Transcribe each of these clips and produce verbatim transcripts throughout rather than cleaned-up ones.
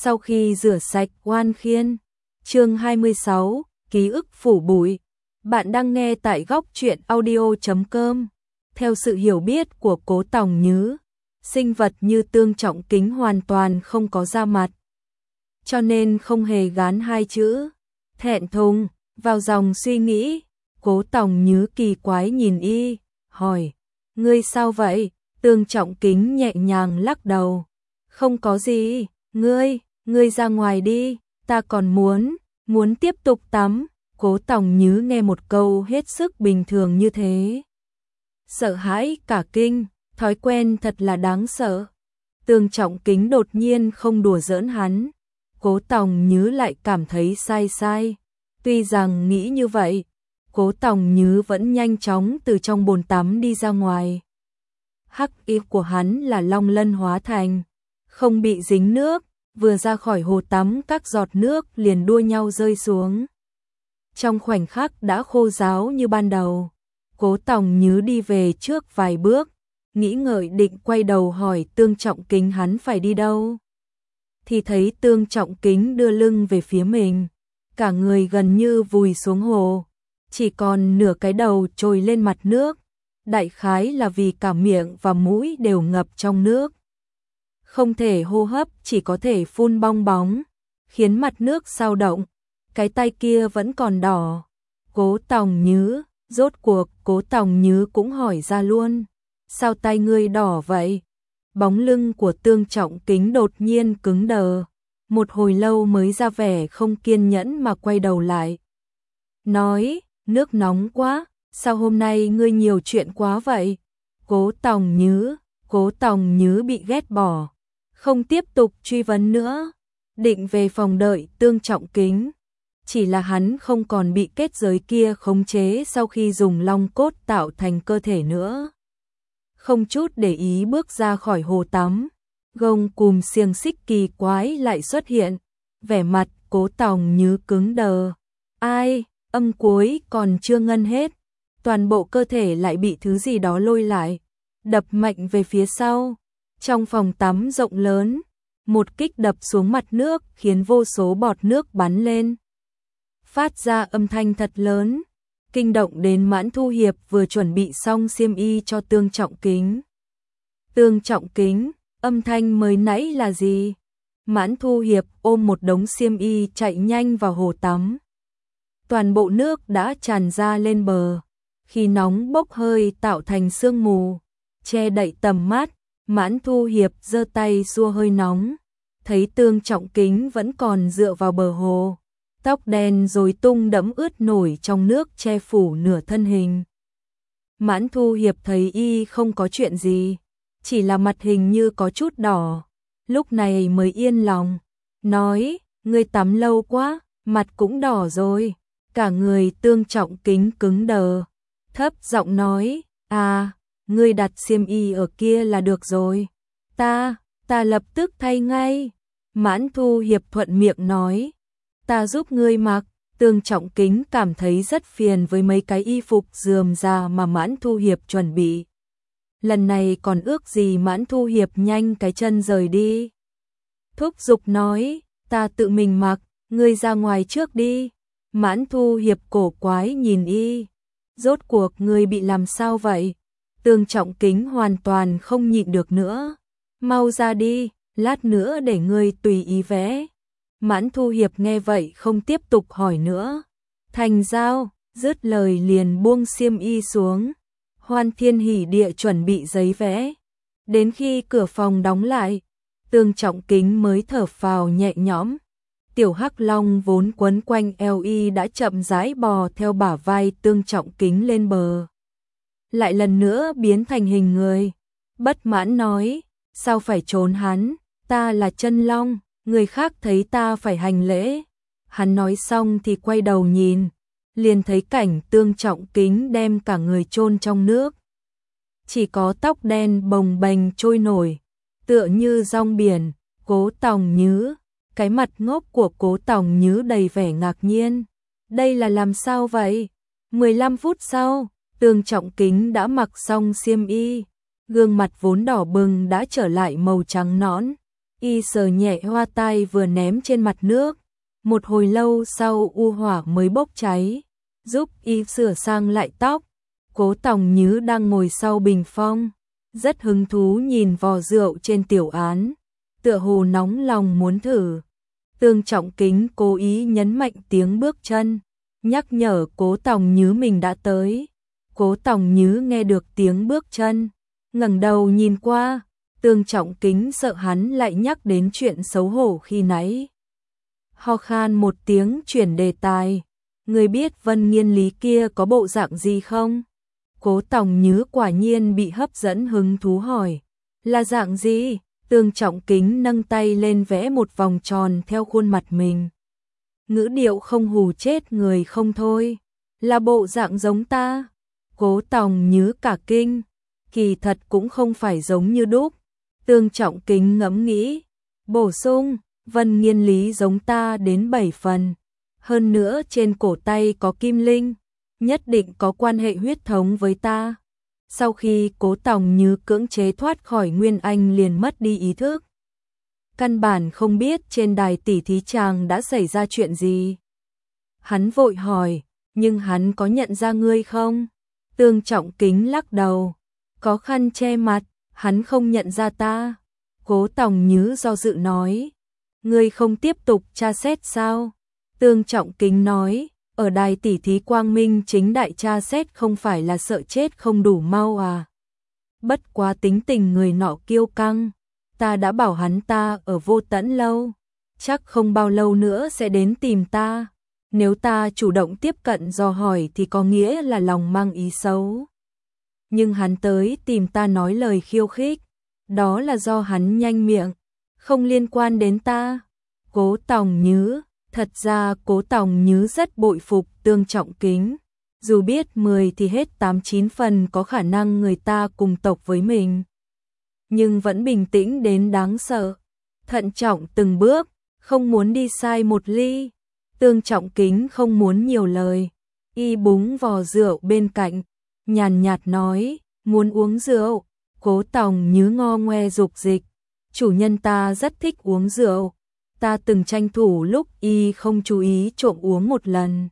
Sau khi rửa sạch oan khiên, chương hai mươi sáu, ký ức phủ bụi. Bạn đang nghe tại góc truyện audio chấm com. Theo sự hiểu biết của Cố Tòng Nhứ, sinh vật như Tương Trọng Kính hoàn toàn không có da mặt, cho nên không hề gán hai chữ thẹn thùng vào dòng suy nghĩ. Cố Tòng Nhứ kỳ quái nhìn y, hỏi: "Ngươi sao vậy?" Tương Trọng Kính nhẹ nhàng lắc đầu: "Không có gì, ngươi, ngươi ra ngoài đi, ta còn muốn, muốn tiếp tục tắm." Cố Tòng Nhứ nghe một câu hết sức bình thường như thế, sợ hãi cả kinh, thói quen thật là đáng sợ. Tương Trọng Kính đột nhiên không đùa giỡn hắn, Cố Tòng Nhứ lại cảm thấy sai sai. Tuy rằng nghĩ như vậy, Cố Tòng Nhứ vẫn nhanh chóng từ trong bồn tắm đi ra ngoài. Hắc y của hắn là long lân hóa thành, không bị dính nước, vừa ra khỏi hồ tắm các giọt nước liền đua nhau rơi xuống. Trong khoảnh khắc đã khô ráo như ban đầu. Cố Tòng Nhứ đi về trước vài bước, nghĩ ngợi định quay đầu hỏi Tương Trọng Kính hắn phải đi đâu. Thì thấy Tương Trọng Kính đưa lưng về phía mình, cả người gần như vùi xuống hồ, chỉ còn nửa cái đầu trồi lên mặt nước. Đại khái là vì cả miệng và mũi đều ngập trong nước, không thể hô hấp, chỉ có thể phun bong bóng, khiến mặt nước sao động. Cái tay kia vẫn còn đỏ. Cố Tòng Nhứ, rốt cuộc Cố Tòng Nhứ cũng hỏi ra luôn: "Sao tay ngươi đỏ vậy?" Bóng lưng của Tương Trọng Kính đột nhiên cứng đờ, một hồi lâu mới ra vẻ không kiên nhẫn mà quay đầu lại, nói: "Nước nóng quá, sao hôm nay ngươi nhiều chuyện quá vậy?" Cố Tòng Nhứ, Cố Tòng Nhứ bị ghét bỏ, không tiếp tục truy vấn nữa, định về phòng đợi Tương Trọng Kính. Chỉ là hắn không còn bị kết giới kia khống chế sau khi dùng long cốt tạo thành cơ thể nữa. Không chút để ý bước ra khỏi hồ tắm, gông cùm xiềng xích kỳ quái lại xuất hiện, vẻ mặt Cố Tòng Nhứ cứng đờ. Ai, âm cuối còn chưa ngân hết, toàn bộ cơ thể lại bị thứ gì đó lôi lại, đập mạnh về phía sau. Trong phòng tắm rộng lớn, một kích đập xuống mặt nước khiến vô số bọt nước bắn lên, phát ra âm thanh thật lớn, kinh động đến Mãn Thu Hiệp vừa chuẩn bị xong xiêm y cho Tương Trọng Kính. "Tương Trọng Kính, âm thanh mới nãy là gì?" Mãn Thu Hiệp ôm một đống xiêm y chạy nhanh vào hồ tắm. Toàn bộ nước đã tràn ra lên bờ, khi nóng bốc hơi tạo thành sương mù, che đậy tầm mắt. Mãn Thu Hiệp giơ tay xua hơi nóng, thấy Tương Trọng Kính vẫn còn dựa vào bờ hồ, tóc đen rối tung đẫm ướt nổi trong nước che phủ nửa thân hình. Mãn Thu Hiệp thấy y không có chuyện gì, chỉ là mặt hình như có chút đỏ, lúc này mới yên lòng, nói: "Ngươi tắm lâu quá, mặt cũng đỏ rồi." Cả người Tương Trọng Kính cứng đờ, thấp giọng nói: "À, ngươi đặt xiêm y ở kia là được rồi, ta, ta lập tức thay ngay." Mãn Thu Hiệp thuận miệng nói: "Ta giúp ngươi mặc." Tương Trọng Kính cảm thấy rất phiền với mấy cái y phục rườm rà mà Mãn Thu Hiệp chuẩn bị. Lần này còn ước gì Mãn Thu Hiệp nhanh cái chân rời đi. Thúc giục nói: "Ta tự mình mặc, ngươi ra ngoài trước đi." Mãn Thu Hiệp cổ quái nhìn y, rốt cuộc ngươi bị làm sao vậy? Tương Trọng Kính hoàn toàn không nhịn được nữa: "Mau ra đi, lát nữa để ngươi tùy ý vẽ." Mãn Thu Hiệp nghe vậy không tiếp tục hỏi nữa, thành giao, dứt lời liền buông xiêm y xuống, hoan thiên hỉ địa chuẩn bị giấy vẽ. Đến khi cửa phòng đóng lại, Tương Trọng Kính mới thở phào nhẹ nhõm. Tiểu Hắc Long vốn quấn quanh eo y đã chậm rãi bò theo bả vai Tương Trọng Kính lên bờ, lại lần nữa biến thành hình người. Bất mãn nói: "Sao phải trốn hắn, ta là chân long, người khác thấy ta phải hành lễ." Hắn nói xong thì quay đầu nhìn, liền thấy cảnh Tương Trọng Kính đem cả người chôn trong nước, chỉ có tóc đen bồng bềnh trôi nổi, tựa như rong biển. Cố Tòng Nhứ, cái mặt ngốc của Cố Tòng Nhứ đầy vẻ ngạc nhiên. Đây là làm sao vậy? mười lăm phút sau, Tương Trọng Kính đã mặc xong xiêm y, gương mặt vốn đỏ bừng đã trở lại màu trắng nõn, Y sờ nhẹ hoa tai vừa ném trên mặt nước. Một hồi lâu sau u hỏa mới bốc cháy, giúp Y sửa sang lại tóc. Cố Tòng Nhứ đang ngồi sau bình phong, rất hứng thú nhìn vò rượu trên tiểu án, tựa hồ nóng lòng muốn thử. Tương Trọng Kính cố ý nhấn mạnh tiếng bước chân, nhắc nhở Cố Tòng Nhứ mình đã tới. Cố Tòng Nhứ nghe được tiếng bước chân, ngẩng đầu nhìn qua. Tương Trọng Kính sợ hắn lại nhắc đến chuyện xấu hổ khi nãy. Ho khan một tiếng chuyển đề tài. Người biết Vân Nghiên Lý kia có bộ dạng gì không? Cố Tòng Nhứ quả nhiên bị hấp dẫn hứng thú hỏi. Là dạng gì? Tương Trọng Kính nâng tay lên vẽ một vòng tròn theo khuôn mặt mình. Ngữ điệu không hù chết người không thôi. Là bộ dạng giống ta. Cố Tòng Nhứ cả kinh. Kỳ thật cũng không phải giống như đúc. Tương Trọng Kính ngẫm nghĩ. Bổ sung, Vân Nghiên Lý giống ta đến bảy phần. Hơn nữa trên cổ tay có kim linh, nhất định có quan hệ huyết thống với ta. Sau khi Cố Tòng Nhứ cưỡng chế thoát khỏi Nguyên Anh liền mất đi ý thức. Căn bản không biết trên đài tỉ thí chàng đã xảy ra chuyện gì. Hắn vội hỏi, nhưng hắn có nhận ra ngươi không? Tương Trọng Kính lắc đầu, có khăn che mặt, hắn không nhận ra ta. Cố Tòng Nhứ do dự nói, ngươi không tiếp tục tra xét sao? Tương Trọng Kính nói, ở đài tỉ thí quang minh chính đại tra xét không phải là sợ chết không đủ mau à? Bất quá tính tình người nọ kiêu căng, ta đã bảo hắn ta ở Vô Tẫn lâu, chắc không bao lâu nữa sẽ đến tìm ta. Nếu ta chủ động tiếp cận dò hỏi thì có nghĩa là lòng mang ý xấu. Nhưng hắn tới tìm ta nói lời khiêu khích, đó là do hắn nhanh miệng, không liên quan đến ta. Cố Tòng Nhứ, thật ra Cố Tòng Nhứ rất bội phục Tương Trọng Kính. Dù biết mười thì hết tám chín phần có khả năng người ta cùng tộc với mình. Nhưng vẫn bình tĩnh đến đáng sợ. Thận trọng từng bước, không muốn đi sai một ly. Tương Trọng Kính không muốn nhiều lời. Y búng vò rượu bên cạnh, nhàn nhạt nói, muốn uống rượu. Cố Tòng Nhứ ngo ngoe dục dịch. Chủ nhân ta rất thích uống rượu. Ta từng tranh thủ lúc Y không chú ý trộm uống một lần.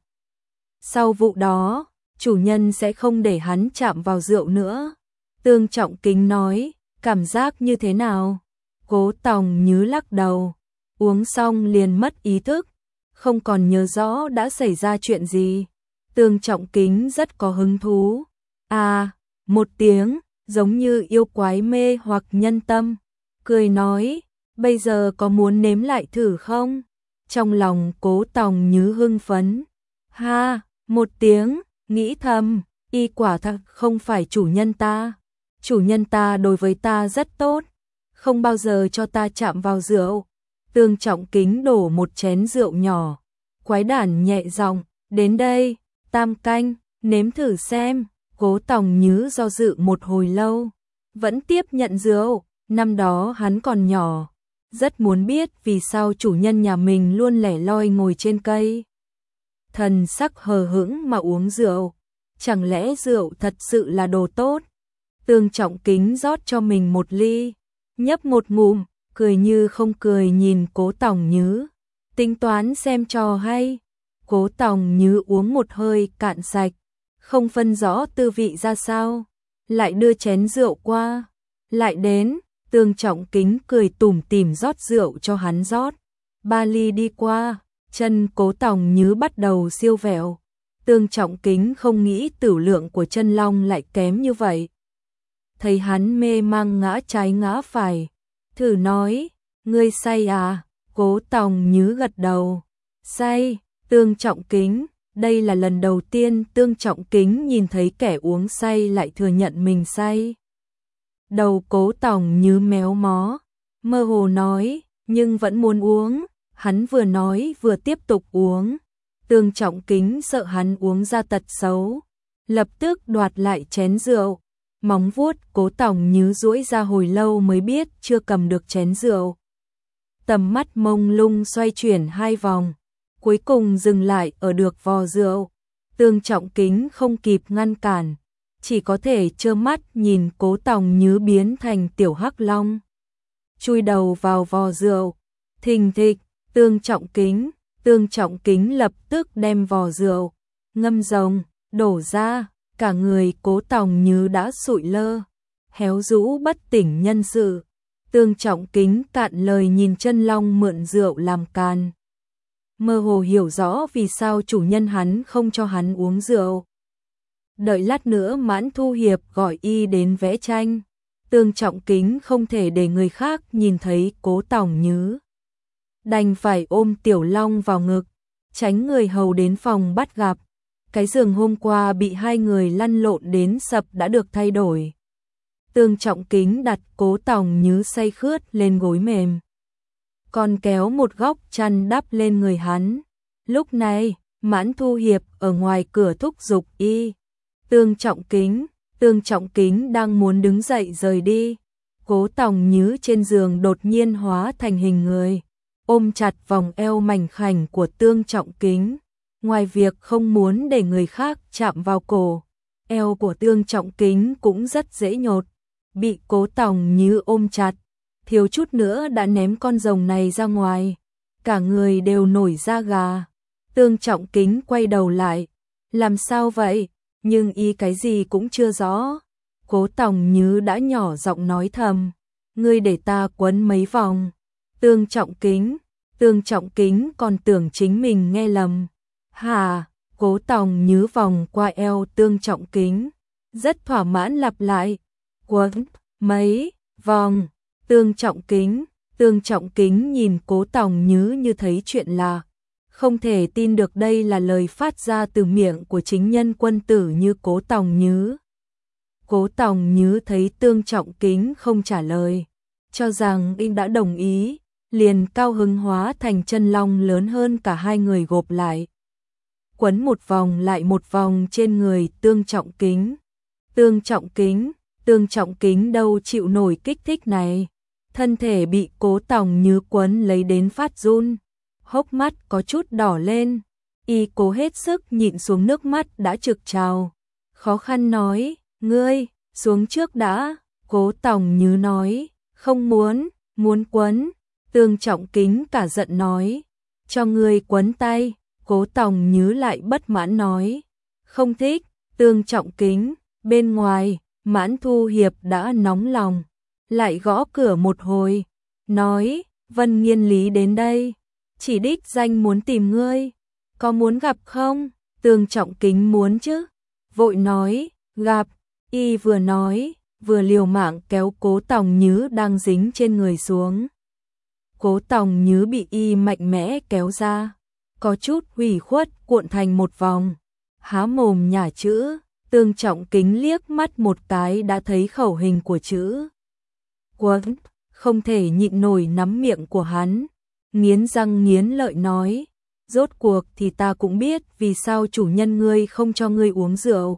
Sau vụ đó, chủ nhân sẽ không để hắn chạm vào rượu nữa. Tương Trọng Kính nói, cảm giác như thế nào? Cố Tòng Nhứ lắc đầu, uống xong liền mất ý thức, không còn nhớ rõ đã xảy ra chuyện gì. Tương Trọng Kính rất có hứng thú. À, một tiếng, giống như yêu quái mê hoặc nhân tâm. Cười nói, bây giờ có muốn nếm lại thử không? Trong lòng Cố Tòng Nhứ hưng phấn. Ha, một tiếng, nghĩ thầm, Y quả thật không phải chủ nhân ta. Chủ nhân ta đối với ta rất tốt, không bao giờ cho ta chạm vào rượu. Tương Trọng Kính đổ một chén rượu nhỏ, quái đản nhẹ giọng, đến đây, tam canh, nếm thử xem. Cố Tòng Nhứ do dự một hồi lâu, vẫn tiếp nhận rượu. Năm đó hắn còn nhỏ, rất muốn biết vì sao chủ nhân nhà mình luôn lẻ loi ngồi trên cây. Thần sắc hờ hững mà uống rượu, chẳng lẽ rượu thật sự là đồ tốt? Tương Trọng Kính rót cho mình một ly, nhấp một ngụm, cười như không cười nhìn Cố Tòng Nhứ, tính toán xem trò hay. Cố Tòng Nhứ uống một hơi cạn sạch, không phân rõ tư vị ra sao, lại đưa chén rượu qua, lại đến. Tương Trọng Kính cười tủm tỉm rót rượu cho hắn rót. Ba ly đi qua, chân Cố Tòng Nhứ bắt đầu siêu vẹo. Tương Trọng Kính không nghĩ tửu lượng của chân long lại kém như vậy. Thấy hắn mê mang ngã trái ngã phải, thử nói, ngươi say à? Cố Tòng Nhứ gật đầu. Say. Tương Trọng Kính, đây là lần đầu tiên Tương Trọng Kính nhìn thấy kẻ uống say lại thừa nhận mình say. Đầu Cố Tòng Nhứ méo mó, mơ hồ nói, nhưng vẫn muốn uống. Hắn vừa nói vừa tiếp tục uống. Tương Trọng Kính sợ hắn uống ra tật xấu, lập tức đoạt lại chén rượu. Móng vuốt Cố Tòng Nhứ duỗi ra hồi lâu mới biết chưa cầm được chén rượu. Tầm mắt mông lung xoay chuyển hai vòng, cuối cùng dừng lại ở được vò rượu. Tương Trọng Kính không kịp ngăn cản, chỉ có thể trơ mắt nhìn Cố Tòng Nhứ biến thành tiểu hắc long. chui đầu vào vò rượu. Thình thịch, Tương Trọng Kính, Tương Trọng Kính lập tức đem vò rượu, ngâm rồng, đổ ra, cả người Cố Tòng Nhứ đã sụi lơ, héo rũ bất tỉnh nhân sự. Tương Trọng Kính cạn lời nhìn Chân Long mượn rượu làm càn. Mơ hồ hiểu rõ vì sao chủ nhân hắn không cho hắn uống rượu. Đợi lát nữa Mãn Thu Hiệp gọi y đến vẽ tranh. Tương Trọng Kính không thể để người khác nhìn thấy Cố Tòng Nhứ, đành phải ôm Tiểu Long vào ngực, tránh người hầu đến phòng bắt gặp. Cái giường hôm qua bị hai người lăn lộn đến sập đã được thay đổi. Tương Trọng Kính đặt Cố Tòng Nhứ say khướt lên gối mềm, còn kéo một góc chăn đắp lên người hắn. Lúc này, Mãn Thu Hiệp ở ngoài cửa thúc giục y. Tương Trọng Kính, Tương Trọng Kính đang muốn đứng dậy rời đi. Cố Tòng Nhứ trên giường đột nhiên hóa thành hình người, ôm chặt vòng eo mảnh khảnh của Tương Trọng Kính. Ngoài việc không muốn để người khác chạm vào cổ, eo của Tương Trọng Kính cũng rất dễ nhột. Bị Cố Tòng Nhứ ôm chặt, thiếu chút nữa đã ném con rồng này ra ngoài. Cả người đều nổi da gà. Tương Trọng Kính quay đầu lại. Làm sao vậy? Nhưng y cái gì cũng chưa rõ. Cố Tòng Nhứ đã nhỏ giọng nói thầm. Ngươi để ta quấn mấy vòng. Tương Trọng Kính, Tương Trọng Kính còn tưởng chính mình nghe lầm. Hà, Cố Tòng Nhứ vòng qua eo Tương Trọng Kính, rất thỏa mãn lặp lại. Quấn mấy vòng. Tương Trọng Kính, Tương Trọng Kính nhìn Cố Tòng Nhứ như thấy chuyện lạ, không thể tin được đây là lời phát ra từ miệng của chính nhân quân tử như Cố Tòng Nhứ. Cố Tòng Nhứ thấy Tương Trọng Kính không trả lời, cho rằng y đã đồng ý, liền cao hứng hóa thành chân long lớn hơn cả hai người gộp lại, quấn một vòng lại một vòng trên người Tương Trọng Kính. Tương Trọng Kính, Tương Trọng Kính đâu chịu nổi kích thích này, thân thể bị Cố Tòng Nhứ quấn lấy đến phát run, hốc mắt có chút đỏ lên, y cố hết sức nhịn xuống nước mắt đã trực trào, khó khăn nói, ngươi, xuống trước đã. Cố Tòng Nhứ nói, không muốn, muốn quấn. Tương Trọng Kính cả giận nói, cho ngươi quấn tay. Cố Tòng Nhứ lại bất mãn nói, không thích. Tương Trọng Kính, bên ngoài, Mãn Thu Hiệp đã nóng lòng, lại gõ cửa một hồi, nói, Vân Nghiên Lý đến đây, chỉ đích danh muốn tìm ngươi, có muốn gặp không? Tương Trọng Kính muốn chứ, vội nói, gặp. Y vừa nói, vừa liều mạng kéo Cố Tòng Nhứ đang dính trên người xuống. Cố Tòng Nhứ bị y mạnh mẽ kéo ra, có chút hủy khuất cuộn thành một vòng, há mồm nhả chữ. Tương Trọng Kính liếc mắt một cái đã thấy khẩu hình của chữ quấn, không thể nhịn nổi nắm miệng của hắn, nghiến răng nghiến lợi nói, rốt cuộc thì ta cũng biết vì sao chủ nhân ngươi không cho ngươi uống rượu.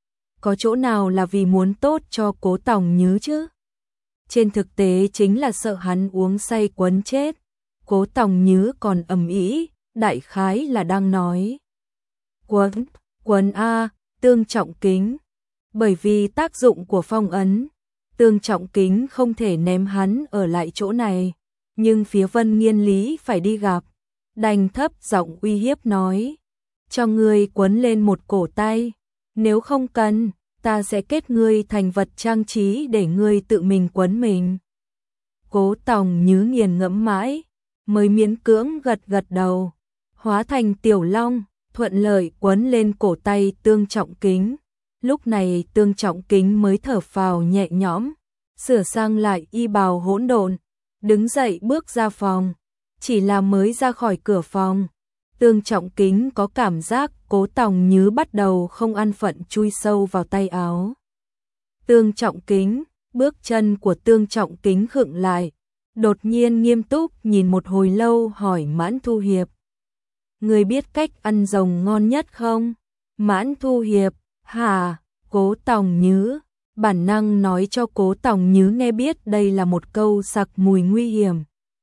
Có chỗ nào là vì muốn tốt cho Cố Tòng Nhứ chứ? Trên thực tế chính là sợ hắn uống say quấn chết. Cố Tòng Nhứ còn ầm ĩ, đại khái là đang nói quấn, quấn a. Tương Trọng Kính, bởi vì tác dụng của phong ấn, Tương Trọng Kính không thể ném hắn ở lại chỗ này, nhưng phía Vân Nghiên Lý phải đi gặp, đành thấp giọng uy hiếp nói, cho ngươi quấn lên một cổ tay, nếu không cần, ta sẽ kết ngươi thành vật trang trí để ngươi tự mình quấn mình. Cố Tòng Nhứ nghiền ngẫm mãi, mới miễn cưỡng gật gật đầu, hóa thành Tiểu Long, thuận lợi quấn lên cổ tay Tương Trọng Kính. Lúc này Tương Trọng Kính mới thở phào nhẹ nhõm, sửa sang lại y bào hỗn độn, đứng dậy bước ra phòng. Chỉ là mới ra khỏi cửa phòng, Tương Trọng Kính có cảm giác Cố Tòng Nhứ bắt đầu không an phận chui sâu vào tay áo. Tương Trọng Kính, bước chân của Tương Trọng Kính khựng lại, đột nhiên nghiêm túc nhìn một hồi lâu hỏi Mãn Thu Hiệp. Người biết cách ăn rồng ngon nhất không? Mãn Thu Hiệp, hả? Cố Tòng Nhứ, bản năng nói cho Cố Tòng Nhứ nghe biết đây là một câu sặc mùi nguy hiểm.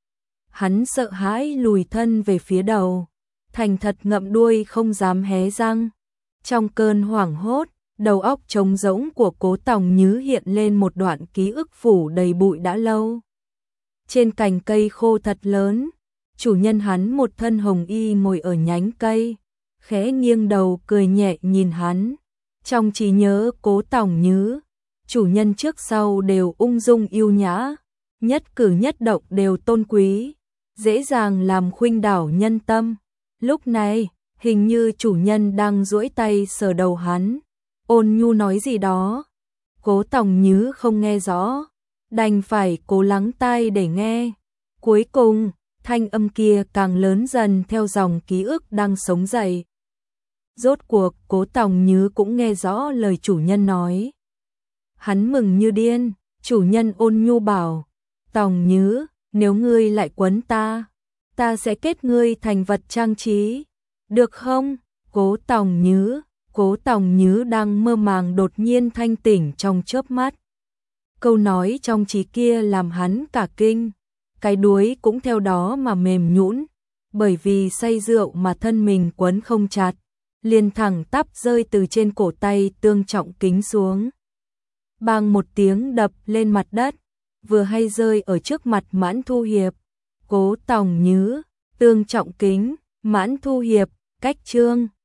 Hắn sợ hãi lùi thân về phía đầu, thành thật ngậm đuôi không dám hé răng. Trong cơn hoảng hốt, đầu óc trống rỗng của Cố Tòng Nhứ hiện lên một đoạn ký ức phủ đầy bụi đã lâu. trên cành cây khô thật lớn, chủ nhân hắn một thân hồng y ngồi ở nhánh cây, khẽ nghiêng đầu cười nhẹ nhìn hắn. Trong trí nhớ Cố Tòng Nhứ, chủ nhân trước sau đều ung dung yêu nhã, nhất cử nhất động đều tôn quý, dễ dàng làm khuynh đảo nhân tâm. Lúc này, hình như chủ nhân đang duỗi tay sờ đầu hắn, ôn nhu nói gì đó. Cố Tòng Nhứ không nghe rõ, đành phải cố lắng tai để nghe. Cuối cùng, thanh âm kia càng lớn dần theo dòng ký ức đang sống dậy. Rốt cuộc, Cố Tòng Nhứ cũng nghe rõ lời chủ nhân nói. Hắn mừng như điên, chủ nhân ôn nhu bảo, Tòng Nhứ, nếu ngươi lại quấn ta, ta sẽ kết ngươi thành vật trang trí, được không? Cố Tòng Nhứ, Cố Tòng Nhứ đang mơ màng đột nhiên thanh tỉnh trong chớp mắt. Câu nói trong trí kia làm hắn cả kinh, cái đuối cũng theo đó mà mềm nhũn, bởi vì say rượu mà thân mình quấn không chặt, liền thẳng tắp rơi từ trên cổ tay Tương Trọng Kính xuống. Bang một tiếng đập lên mặt đất, vừa hay rơi ở trước mặt Mãn Thu Hiệp. Cố Tòng Nhứ, Tương Trọng Kính, Mãn Thu Hiệp, cách Trương